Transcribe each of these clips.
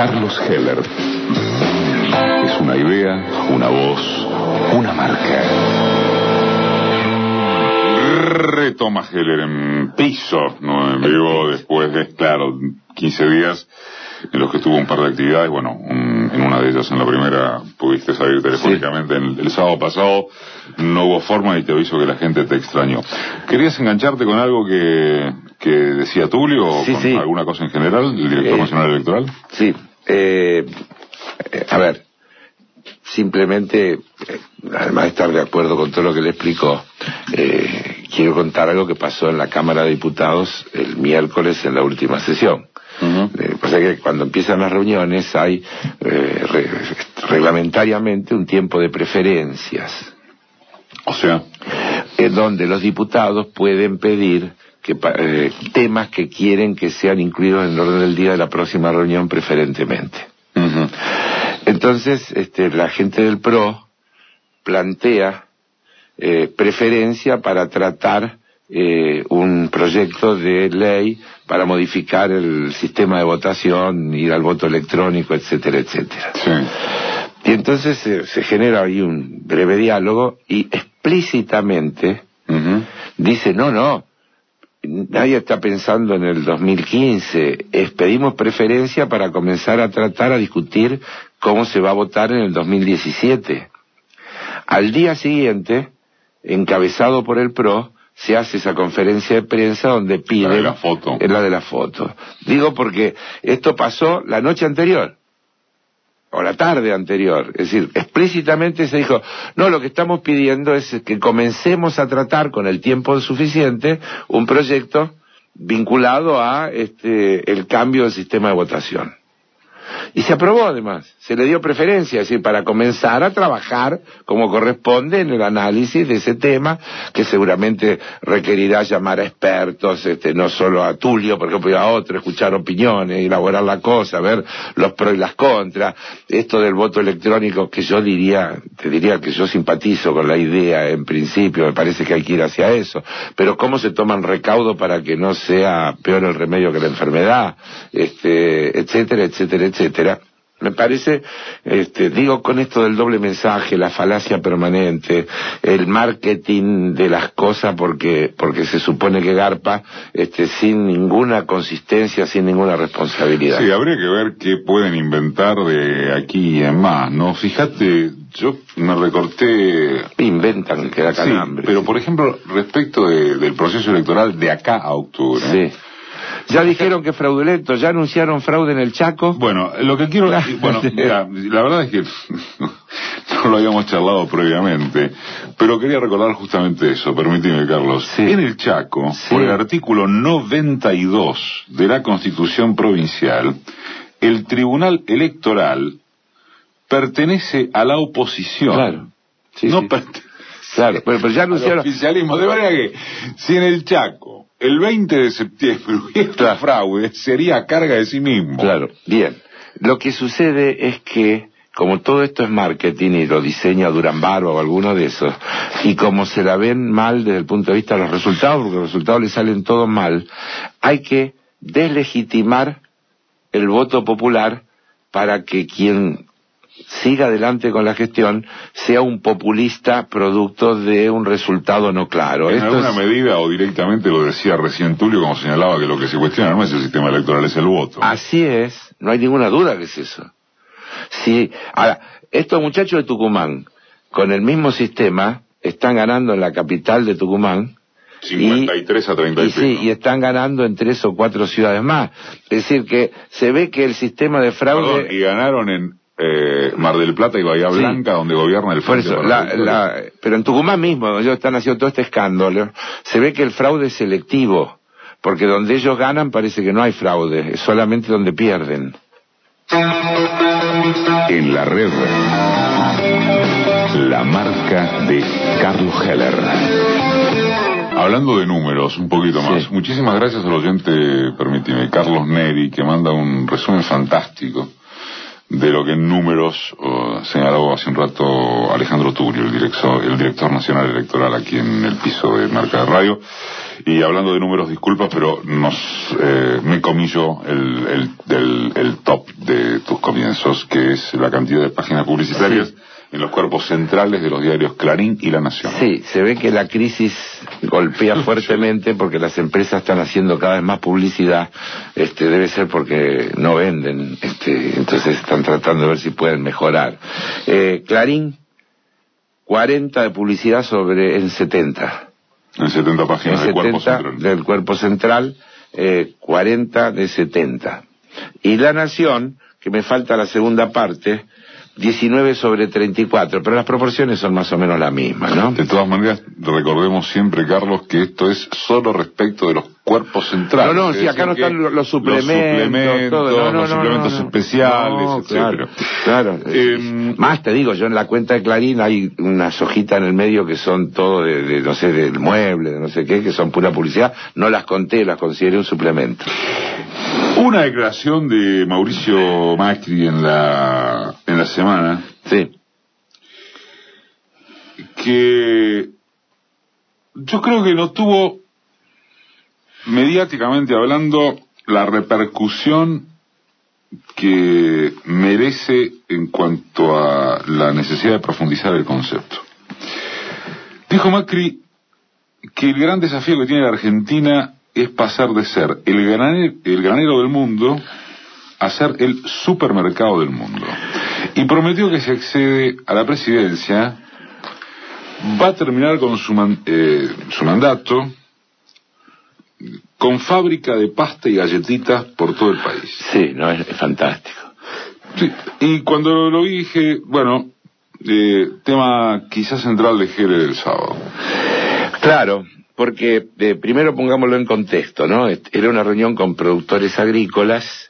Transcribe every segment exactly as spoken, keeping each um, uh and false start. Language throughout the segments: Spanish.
Carlos Heller. Es una idea, una voz, una marca. Retoma Heller en piso, no en vivo, después de, claro, quince días en los que tuvo un par de actividades. Bueno, un, en una de ellas, en la primera, pudiste salir telefónicamente. Sí. El, el sábado pasado no hubo forma y te aviso que la gente te extrañó. ¿Querías engancharte con algo que, que decía Tulio o sí, con sí. alguna cosa en general, el director eh, nacional electoral? Sí, eh, a ver, simplemente, eh, además de estar de acuerdo con todo lo que le explicó, eh, quiero contar algo que pasó en la Cámara de Diputados el miércoles en la última sesión. Uh-huh. Eh, pasa que cuando empiezan las reuniones hay eh, re, reglamentariamente un tiempo de preferencias. O sea, en donde los diputados pueden pedir que eh, temas que quieren que sean incluidos en el orden del día de la próxima reunión preferentemente. Uh-huh. Entonces, este, la gente del P R O plantea eh, preferencia para tratar eh, un proyecto de ley para modificar el sistema de votación, ir al voto electrónico, etcétera, etcétera. Sí. Y entonces eh, se genera ahí un breve diálogo y explícitamente uh-huh. dice, no, no, nadie está pensando en el dos mil quince, es, pedimos preferencia para comenzar a tratar, a discutir cómo se va a votar en el dos mil diecisiete. Al día siguiente, encabezado por el P R O, se hace esa conferencia de prensa donde piden... La de la foto. Es la de la foto. Digo porque esto pasó la noche anterior, o la tarde anterior. Es decir, explícitamente se dijo, no, lo que estamos pidiendo es que comencemos a tratar con el tiempo suficiente un proyecto vinculado a este el cambio del sistema de votación. Y se aprobó además, se le dio preferencia, es decir, para comenzar a trabajar como corresponde en el análisis de ese tema, que seguramente requerirá llamar a expertos, este, no solo a Tulio, por ejemplo, y a otro, escuchar opiniones, elaborar la cosa, ver los pros y las contras. Esto del voto electrónico, que yo diría, te diría que yo simpatizo con la idea en principio, me parece que hay que ir hacia eso, pero cómo se toman recaudo para que no sea peor el remedio que la enfermedad, este, etcétera, etcétera, etcétera. Me parece, este, digo con esto del doble mensaje, la falacia permanente, el marketing de las cosas porque porque se supone que garpa, este, sin ninguna consistencia, sin ninguna responsabilidad. Sí, habría que ver qué pueden inventar de aquí en más, ¿no? Fíjate, yo me recorté... Inventan que da calambre. Sí, pero por ejemplo, respecto de, del proceso electoral de acá a octubre... Sí. Ya dijeron que fraudulento, ya anunciaron fraude en el Chaco. Bueno, lo que quiero... Bueno, mira, la verdad es que no lo habíamos charlado previamente, pero quería recordar justamente eso, permíteme, Carlos. Sí. En el Chaco, sí. Por el artículo noventa y dos de la Constitución Provincial, el Tribunal Electoral pertenece a la oposición. Claro. Sí, no sí. pertenece claro, pero, pero ya anunciaron... al oficialismo. De manera que, si en el Chaco... el veinte de septiembre hubiera claro. fraude, sería a carga de sí mismo. Claro, bien. Lo que sucede es que, como todo esto es marketing y lo diseña Durambaro o alguno de esos, y como se la ven mal desde el punto de vista de los resultados, porque los resultados le salen todos mal, hay que deslegitimar el voto popular para que quien siga adelante con la gestión sea un populista producto de un resultado no claro. En Esto alguna es... medida, o directamente lo decía recién Tulio, como señalaba que lo que se cuestiona no es el sistema electoral, es el voto. Así es, no hay ninguna duda que es eso. Si, ahora, estos muchachos de Tucumán, con el mismo sistema, están ganando en la capital de Tucumán, cincuenta y tres a treinta y, y sí, y están ganando en tres o cuatro ciudades más. Es decir, que se ve que el sistema de fraude... Perdón, y ganaron en eh, Mar del Plata y Bahía Blanca, sí, donde gobierna el Frente. Por eso, la, la, pero en Tucumán mismo, ellos están haciendo todo este escándalo, se ve que el fraude es selectivo, porque donde ellos ganan parece que no hay fraude, es solamente donde pierden. En la red, la marca de Carlos Heller. Hablando de números, un poquito más. Sí. Muchísimas gracias al oyente, permíteme, Carlos Neri, que manda un resumen fantástico de lo que en números uh, señaló hace un rato Alejandro Turio, el director, el director nacional electoral aquí en el piso de Marca de Radio. Y hablando de números, disculpa, pero nos eh, me comí yo el, el, el, el top de tus comienzos, que es la cantidad de páginas publicitarias sí. en los cuerpos centrales de los diarios Clarín y La Nación. Sí, se ve que la crisis golpea fuertemente porque las empresas están haciendo cada vez más publicidad, este, debe ser porque no venden, este, entonces están tratando de ver si pueden mejorar. Eh, Clarín, cuarenta de publicidad sobre en setenta. En setenta páginas en del cuerpo central. Del cuerpo central, eh, cuarenta de setenta. Y La Nación, que me falta la segunda parte, diecinueve sobre treinta y cuatro, pero las proporciones son más o menos la misma, ¿no? De todas maneras, recordemos siempre, Carlos, que esto es solo respecto de los cuerpos centrales. No, no, sí, acá no están los suplementos, los suplementos, todo. No, no, los no, suplementos no, no, especiales, no, etcétera. Claro, claro. Eh, más te digo, yo en la cuenta de Clarín hay unas hojitas en el medio que son todo de, de, no sé, del mueble, de no sé qué, que son pura publicidad. No las conté, las consideré un suplemento. Una declaración de Mauricio Macri en la en la semana, sí, que yo creo que no tuvo, mediáticamente hablando, la repercusión que merece en cuanto a la necesidad de profundizar el concepto. Dijo Macri que el gran desafío que tiene la Argentina es pasar de ser el granero, el granero del mundo a ser el supermercado del mundo. Y prometió que si accede a la presidencia va a terminar con su, man, eh, su mandato con fábrica de pasta y galletitas por todo el país. Sí, no, es, es fantástico. Sí, y cuando lo vi dije, bueno, eh, tema quizás central de Jere del sábado. Claro, porque eh, primero pongámoslo en contexto, ¿no? Era una reunión con productores agrícolas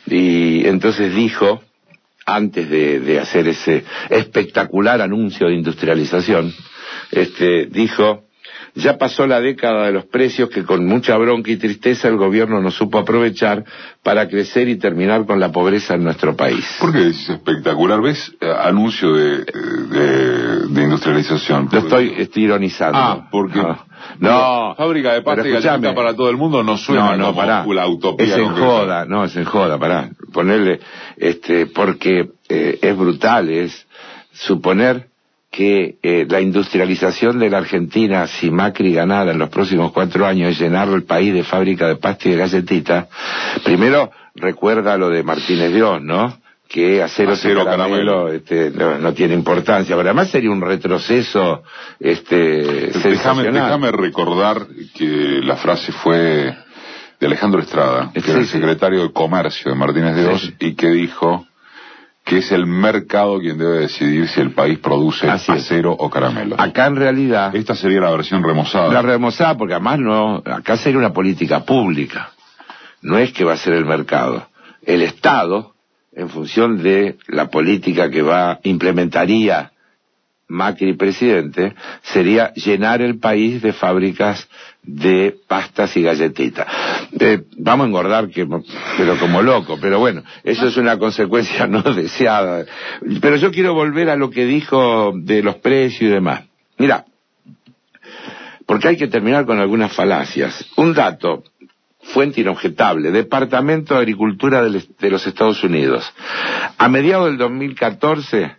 y entonces dijo, antes de, de hacer ese espectacular anuncio de industrialización, este, dijo, ya pasó la década de los precios que con mucha bronca y tristeza el gobierno no supo aprovechar para crecer y terminar con la pobreza en nuestro país. ¿Por qué dices espectacular? ¿Ves eh, anuncio de, de, de industrialización? Lo estoy, estoy ironizando. Ah, porque... No, no, fábrica de pasta y galleta para todo el mundo no suena no, no, como pará. la utopía. Es en joda, no, es en joda, pará. Ponerle, este, porque eh, es brutal, es suponer que eh, la industrialización de la Argentina, si Macri ganara en los próximos cuatro años, es llenar el país de fábrica de pasta y de galletitas. Primero, recuerda lo de Martínez Dios, ¿no? Que acero, acero caramelo, caramelo este, no, no tiene importancia, pero además sería un retroceso este, déjame, déjame recordar que la frase fue de Alejandro Estrada, que sí, era el secretario de Comercio de Martínez Dios, sí, y que dijo que es el mercado quien debe decidir si el país produce Así acero es. o caramelo. Acá en realidad... Esta sería la versión remozada. La remozada, porque además no, acá sería una política pública. No es que va a ser el mercado. El Estado, en función de la política que va, implementaría Macri presidente, sería llenar el país de fábricas de pastas y galletitas. Eh, vamos a engordar, que, pero como loco, pero bueno, eso es una consecuencia no deseada. Pero yo quiero volver a lo que dijo de los precios y demás. Mira, porque hay que terminar con algunas falacias. Un dato, fuente inobjetable, Departamento de Agricultura de los Estados Unidos. A mediados del dos mil catorce...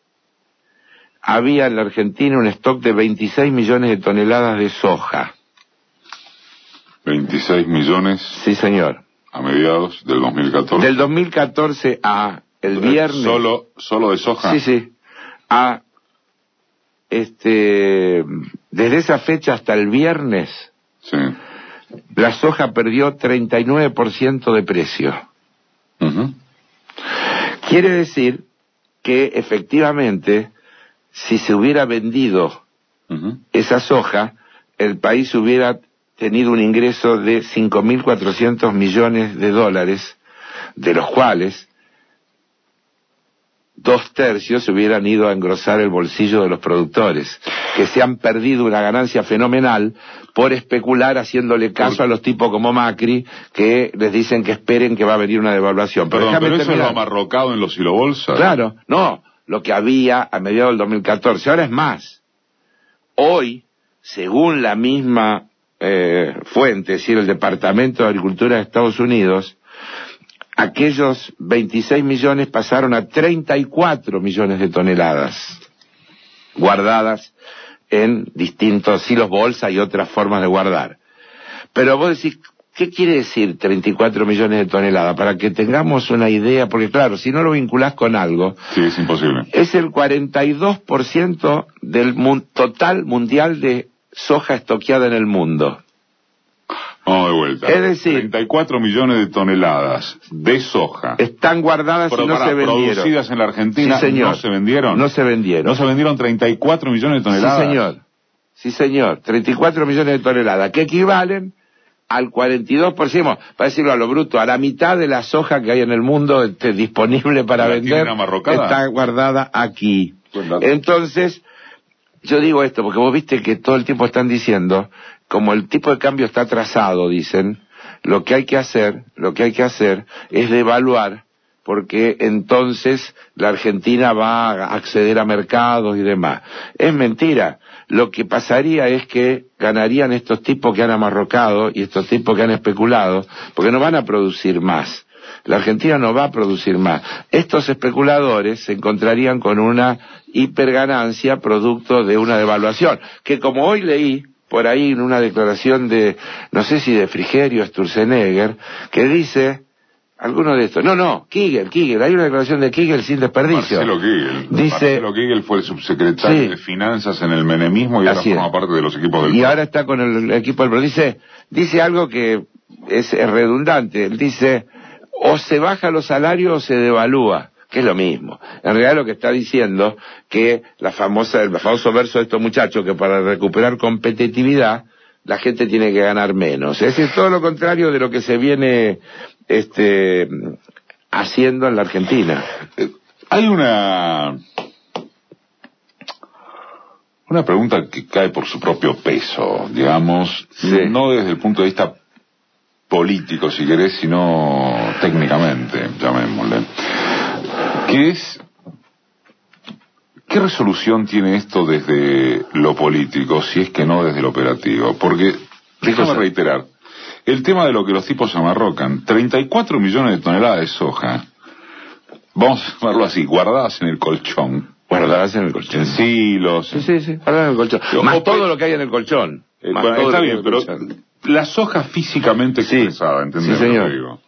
había en la Argentina un stock de veintiséis millones de toneladas de soja. ¿veintiséis millones? Sí, señor. A mediados del dos mil catorce. Del dos mil catorce a el viernes. ¿Solo, solo de soja? Sí, sí. A, este, desde esa fecha hasta el viernes, sí, la soja perdió treinta y nueve por ciento de precio. Uh-huh. Quiere decir que efectivamente, si se hubiera vendido uh-huh. esa soja, el país hubiera tenido un ingreso de cinco mil cuatrocientos millones de dólares, de los cuales dos tercios se hubieran ido a engrosar el bolsillo de los productores, que se han perdido una ganancia fenomenal por especular haciéndole caso a los tipos como Macri, que les dicen que esperen que va a venir una devaluación. Pero, Perdón, pero eso es lo amarrocado en los silobolsas. Claro, no, lo que había a mediados del dos mil catorce, ahora es más. Hoy, según la misma eh, fuente, es decir, el Departamento de Agricultura de Estados Unidos, aquellos veintiséis millones pasaron a treinta y cuatro millones de toneladas guardadas en distintos silos bolsa y otras formas de guardar. Pero vos decís, ¿qué quiere decir treinta y cuatro millones de toneladas? Para que tengamos una idea, porque claro, si no lo vinculás con algo... Sí, es imposible. Es el cuarenta y dos por ciento del mun- total mundial de soja estoqueada en el mundo. Vamos de vuelta. Es decir, treinta y cuatro millones de toneladas de soja. Están guardadas Pero y no para, se vendieron. producidas en la Argentina, sí, señor. ¿no se vendieron? No se vendieron. ¿No se vendieron treinta y cuatro millones de toneladas? Sí, señor. Sí, señor. treinta y cuatro millones de toneladas, que equivalen al cuarenta y dos por ciento, para decirlo a lo bruto, a la mitad de la soja que hay en el mundo este, disponible para vender, está guardada aquí. Entonces, yo digo esto, porque vos viste que todo el tiempo están diciendo, como el tipo de cambio está atrasado, dicen, lo que hay que hacer, lo que hay que hacer es devaluar, porque entonces la Argentina va a acceder a mercados y demás. Es mentira. Lo que pasaría es que ganarían estos tipos que han amarrocado y estos tipos que han especulado, porque no van a producir más. La Argentina no va a producir más. Estos especuladores se encontrarían con una hiperganancia producto de una devaluación, que como hoy leí por ahí en una declaración de, no sé si de Frigerio, Sturzenegger, que dice... Alguno de estos. No, no, Kigel, Kigel. Hay una declaración de Kigel sin desperdicio. Marcelo Kigel. Dice, Marcelo Kigel fue el subsecretario sí, de Finanzas en el menemismo y ahora forma parte de los equipos del Y ahora está con el equipo del... Dice, dice algo que es, es redundante. Él dice, o se baja los salarios o se devalúa, que es lo mismo. En realidad lo que está diciendo que la famosa, el famoso verso de estos muchachos, que para recuperar competitividad la gente tiene que ganar menos. Es decir, todo lo contrario de lo que se viene este haciendo en la Argentina. Eh, hay una una pregunta que cae por su propio peso, digamos, sí, no desde el punto de vista político, si querés, sino técnicamente, llamémosle, que es, ¿qué resolución tiene esto desde lo político, si es que no desde lo operativo? Porque, déjame reiterar, el tema de lo que los tipos amarrocan, treinta y cuatro millones de toneladas de soja, vamos a llamarlo así, guardadas en el colchón. Guardadas en el colchón. En silos. Sí, sí, sí, guardadas en el colchón. Yo, más todo lo que hay en el colchón. Eh, bueno, está bien, pero colchón. La soja físicamente sí, expresada, ¿entendés sí, lo que digo?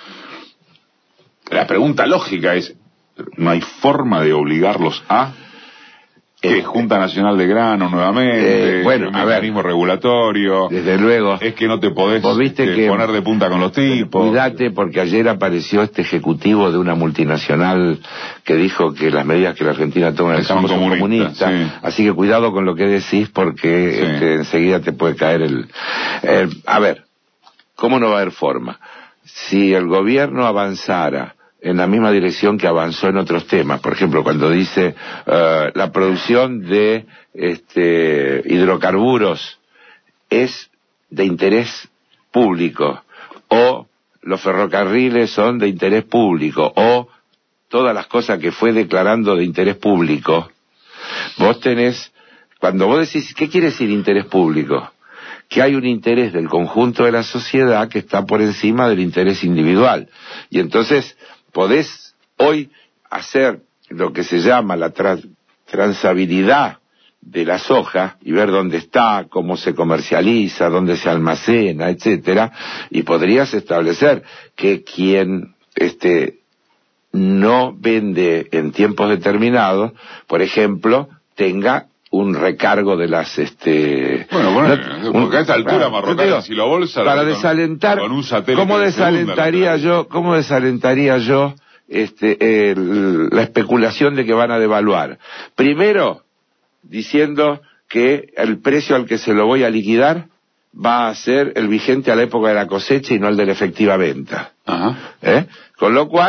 La pregunta lógica es, ¿no hay forma de obligarlos a...? ¿Qué? Eh, Junta Nacional de Grano nuevamente, eh, bueno, un a mecanismo ver, regulatorio. Desde luego. Es que no te podés ¿Vos viste este, que, poner de punta con los tipos. Cuídate, porque ayer apareció este ejecutivo de una multinacional que dijo que las medidas que la Argentina toma en el campo son comunistas. Comunista, sí. Así que cuidado con lo que decís, porque sí, este, enseguida te puede caer el, el... A ver, ¿cómo no va a haber forma? Si el gobierno avanzara en la misma dirección que avanzó en otros temas, por ejemplo, cuando dice uh, la producción de este, hidrocarburos es de interés público, o los ferrocarriles son de interés público, o todas las cosas que fue declarando de interés público, vos tenés, cuando vos decís, ¿qué quiere decir interés público? Que hay un interés del conjunto de la sociedad que está por encima del interés individual. Y entonces podés hoy hacer lo que se llama la tra- transabilidad de la soja y ver dónde está, cómo se comercializa, dónde se almacena, etcétera, y podrías establecer que quien este no vende en tiempos determinados, por ejemplo, tenga un recargo de las este bueno, bueno no, porque a esta altura marrocar si lo bolsa para con, desalentar con un satélite cómo de desalentaría segunda, yo cómo desalentaría yo este el, la especulación de que van a devaluar. Primero diciendo que el precio al que se lo voy a liquidar va a ser el vigente a la época de la cosecha y no el de la efectiva venta. Ajá. ¿Eh? Con lo cual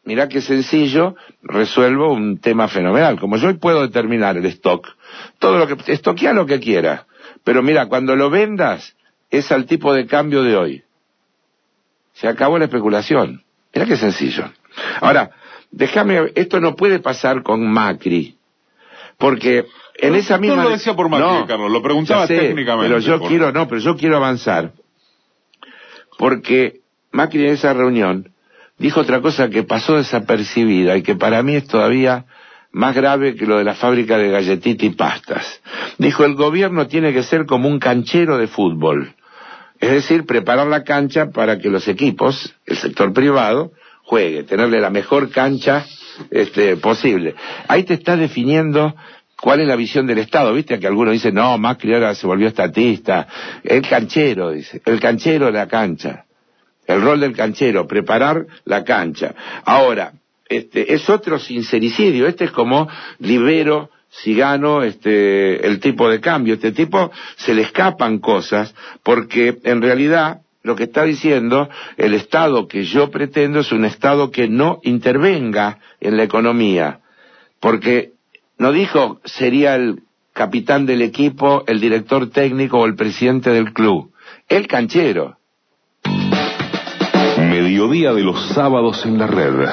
mirá qué sencillo, resuelvo un tema fenomenal. Como yo hoy puedo determinar el stock, todo lo que, estoquea lo que quiera, pero mira, cuando lo vendas, es al tipo de cambio de hoy. Se acabó la especulación. Mirá qué sencillo. Ahora, déjame, esto no puede pasar con Macri, porque en no, esa misma... No lo decía por Macri, no, Carlos, lo preguntaba sé, técnicamente. Pero yo por... quiero, no, pero yo quiero avanzar, porque Macri en esa reunión dijo otra cosa que pasó desapercibida y que para mí es todavía más grave que lo de la fábrica de galletitas y pastas. Dijo, el gobierno tiene que ser como un canchero de fútbol, es decir, preparar la cancha para que los equipos, el sector privado, juegue, tenerle la mejor cancha este, posible. Ahí te está definiendo cuál es la visión del Estado, ¿viste? Que algunos dicen, no, Macri ahora se volvió estatista. El canchero, dice, el canchero de la cancha. El rol del canchero, preparar la cancha. Ahora, este, es otro sincericidio, este es como libero, si gano este, el tipo de cambio. Este tipo se le escapan cosas, porque en realidad lo que está diciendo, el Estado que yo pretendo es un Estado que no intervenga en la economía, porque no dijo sería el capitán del equipo, el director técnico o el presidente del club, el canchero. Mediodía de los sábados en la red.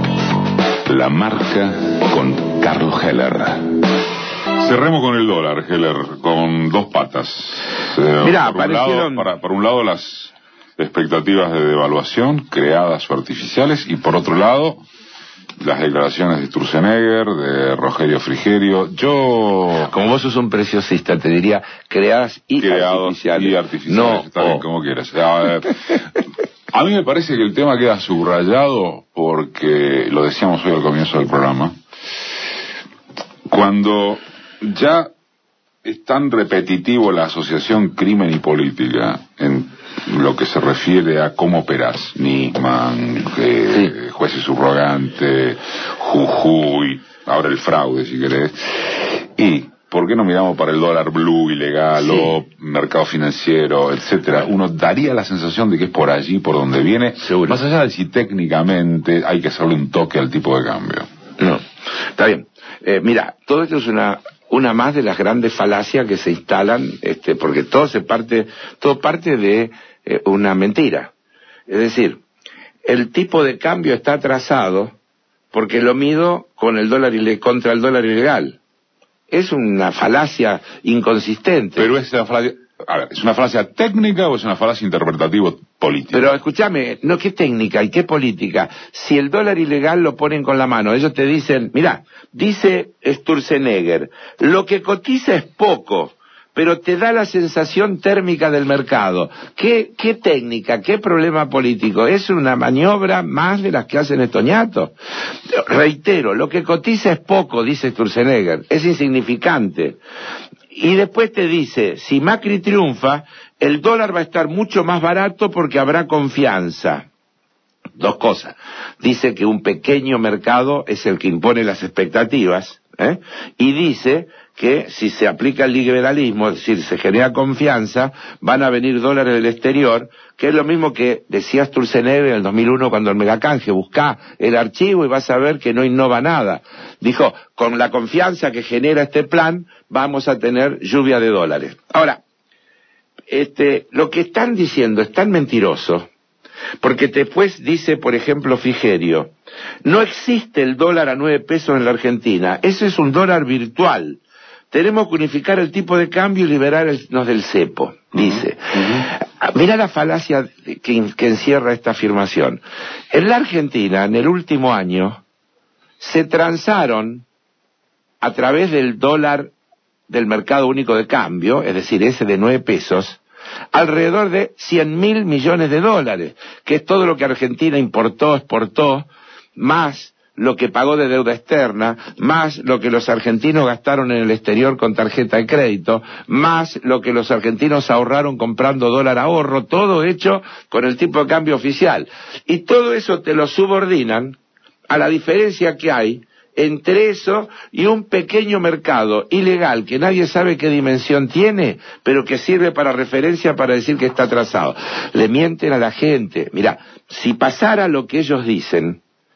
La marca con Carlos Heller. Cerremos con el dólar, Heller, con dos patas. Eh, Mirá, por, un aparecieron... lado, para, por un lado las expectativas de devaluación creadas o artificiales, y por otro lado las declaraciones de Sturzenegger, de Rogerio Frigerio. Yo... Como vos sos un preciosista, te diría creadas y creados artificiales. y artificiales, no, está bien, oh. como quieras. A ver, a mí me parece que el tema queda subrayado porque, lo decíamos hoy al comienzo del programa, cuando ya es tan repetitivo la asociación crimen y política en lo que se refiere a cómo operás, Nisman, eh, sí. jueces subrogantes, Jujuy, ahora el fraude si querés, y ¿por qué no miramos para el dólar blue ilegal sí. o mercado financiero, etcétera? Uno daría la sensación de que es por allí por donde viene, seguro, más allá de si técnicamente hay que hacerle un toque al tipo de cambio. No, está bien. Eh, mira, todo esto es una una más de las grandes falacias que se instalan, este, porque todo se parte, todo parte de eh, una mentira. Es decir, el tipo de cambio está atrasado porque lo mido con el dólar ile- contra el dólar ilegal. Es una falacia inconsistente. Pero esa falacia, a ver, ¿es una falacia técnica o es una falacia interpretativa política? Pero escúchame, no, ¿qué técnica y qué política? Si el dólar ilegal lo ponen con la mano, ellos te dicen, mira, dice Sturzenegger, lo que cotiza es poco, pero te da la sensación térmica del mercado. ¿Qué, qué técnica, qué problema político? Es una maniobra más de las que hacen estos ñatos. Reitero, lo que cotiza es poco, dice Sturzenegger, es insignificante. Y después te dice, si Macri triunfa, el dólar va a estar mucho más barato porque habrá confianza. Dos cosas. Dice que un pequeño mercado es el que impone las expectativas, ¿eh? Y dice que si se aplica el liberalismo, es decir, se genera confianza, van a venir dólares del exterior, que es lo mismo que decía Sturzenegger en el dos mil uno cuando el megacanje, buscá el archivo y vas a ver que no innova nada. Dijo, con la confianza que genera este plan, vamos a tener lluvia de dólares. Ahora, este, lo que están diciendo es tan mentiroso, porque después dice, por ejemplo, Frigerio, no existe el dólar a nueve pesos en la Argentina, ese es un dólar virtual. Tenemos que unificar el tipo de cambio y liberarnos del cepo, dice. Uh-huh. Mira la falacia que, que encierra esta afirmación. En la Argentina, en el último año, se transaron a través del dólar del mercado único de cambio, es decir, ese de nueve pesos, alrededor de cien mil millones de dólares, que es todo lo que Argentina importó, exportó, más lo que pagó de deuda externa, más lo que los argentinos gastaron en el exterior con tarjeta de crédito, más lo que los argentinos ahorraron comprando dólar ahorro, todo hecho con el tipo de cambio oficial. Y todo eso te lo subordinan a la diferencia que hay entre eso y un pequeño mercado ilegal que nadie sabe qué dimensión tiene, pero que sirve para referencia para decir que está atrasado. Le mienten a la gente. Mira, si pasara lo que ellos dicen,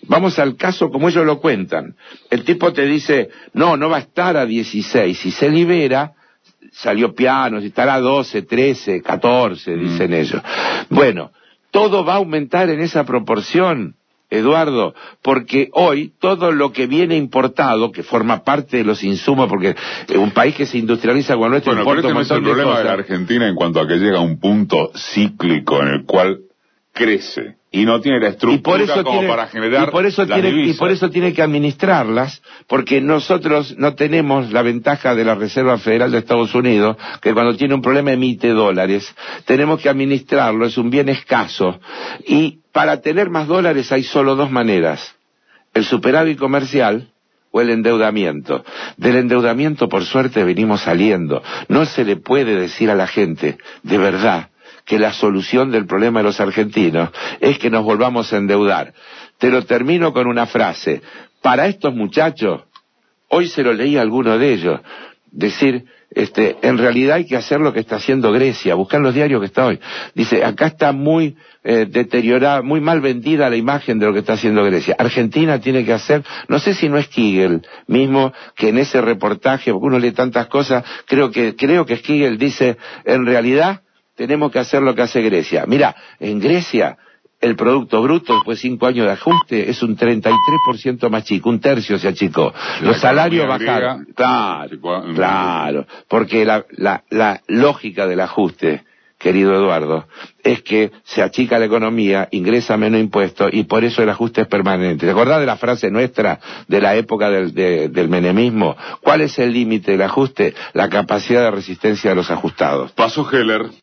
Vamos al caso como ellos lo cuentan. El tipo te dice, no, no va a estar a dieciséis. Si se libera, salió piano, si estará a doce, trece, catorce, dicen mm. ellos. Bueno, todo va a aumentar en esa proporción, Eduardo, porque hoy todo lo que viene importado, que forma parte de los insumos, porque un país que se industrializa como nuestro bueno, importa pero este un no es el montón de problema cosas. de la Argentina en cuanto a que llega a un punto cíclico en el cual crece y no tiene la estructura y por eso como tiene, para generar y por eso las tiene, divisas. y por eso tiene que administrarlas, porque nosotros no tenemos la ventaja de la Reserva Federal de Estados Unidos, que cuando tiene un problema emite dólares. Tenemos que administrarlo, es un bien escaso, y para tener más dólares hay solo dos maneras: el superávit comercial o el endeudamiento. Del endeudamiento, por suerte, venimos saliendo. No se le puede decir a la gente, de verdad, que la solución del problema de los argentinos es que nos volvamos a endeudar. Te lo termino con una frase. Para estos muchachos, hoy se lo leí a alguno de ellos, decir, este, en realidad hay que hacer lo que está haciendo Grecia, buscar los diarios que está hoy. Dice, acá está muy eh, deteriorada, muy mal vendida la imagen de lo que está haciendo Grecia. Argentina tiene que hacer, no sé si no es Kigel mismo, que en ese reportaje, porque uno lee tantas cosas, creo que, creo que Kigel dice, en realidad, tenemos que hacer lo que hace Grecia. Mira, en Grecia el Producto Bruto, después de cinco años de ajuste, es un treinta y tres por ciento más chico, un tercio se achicó. Los salarios bajaron. Claro, claro, porque la, la, la lógica del ajuste, querido Eduardo, es que se achica la economía, ingresa menos impuestos y por eso el ajuste es permanente. ¿Te acordás de la frase nuestra de la época del, de, del menemismo? ¿Cuál es el límite del ajuste? La capacidad de resistencia de los ajustados. Paso Heller.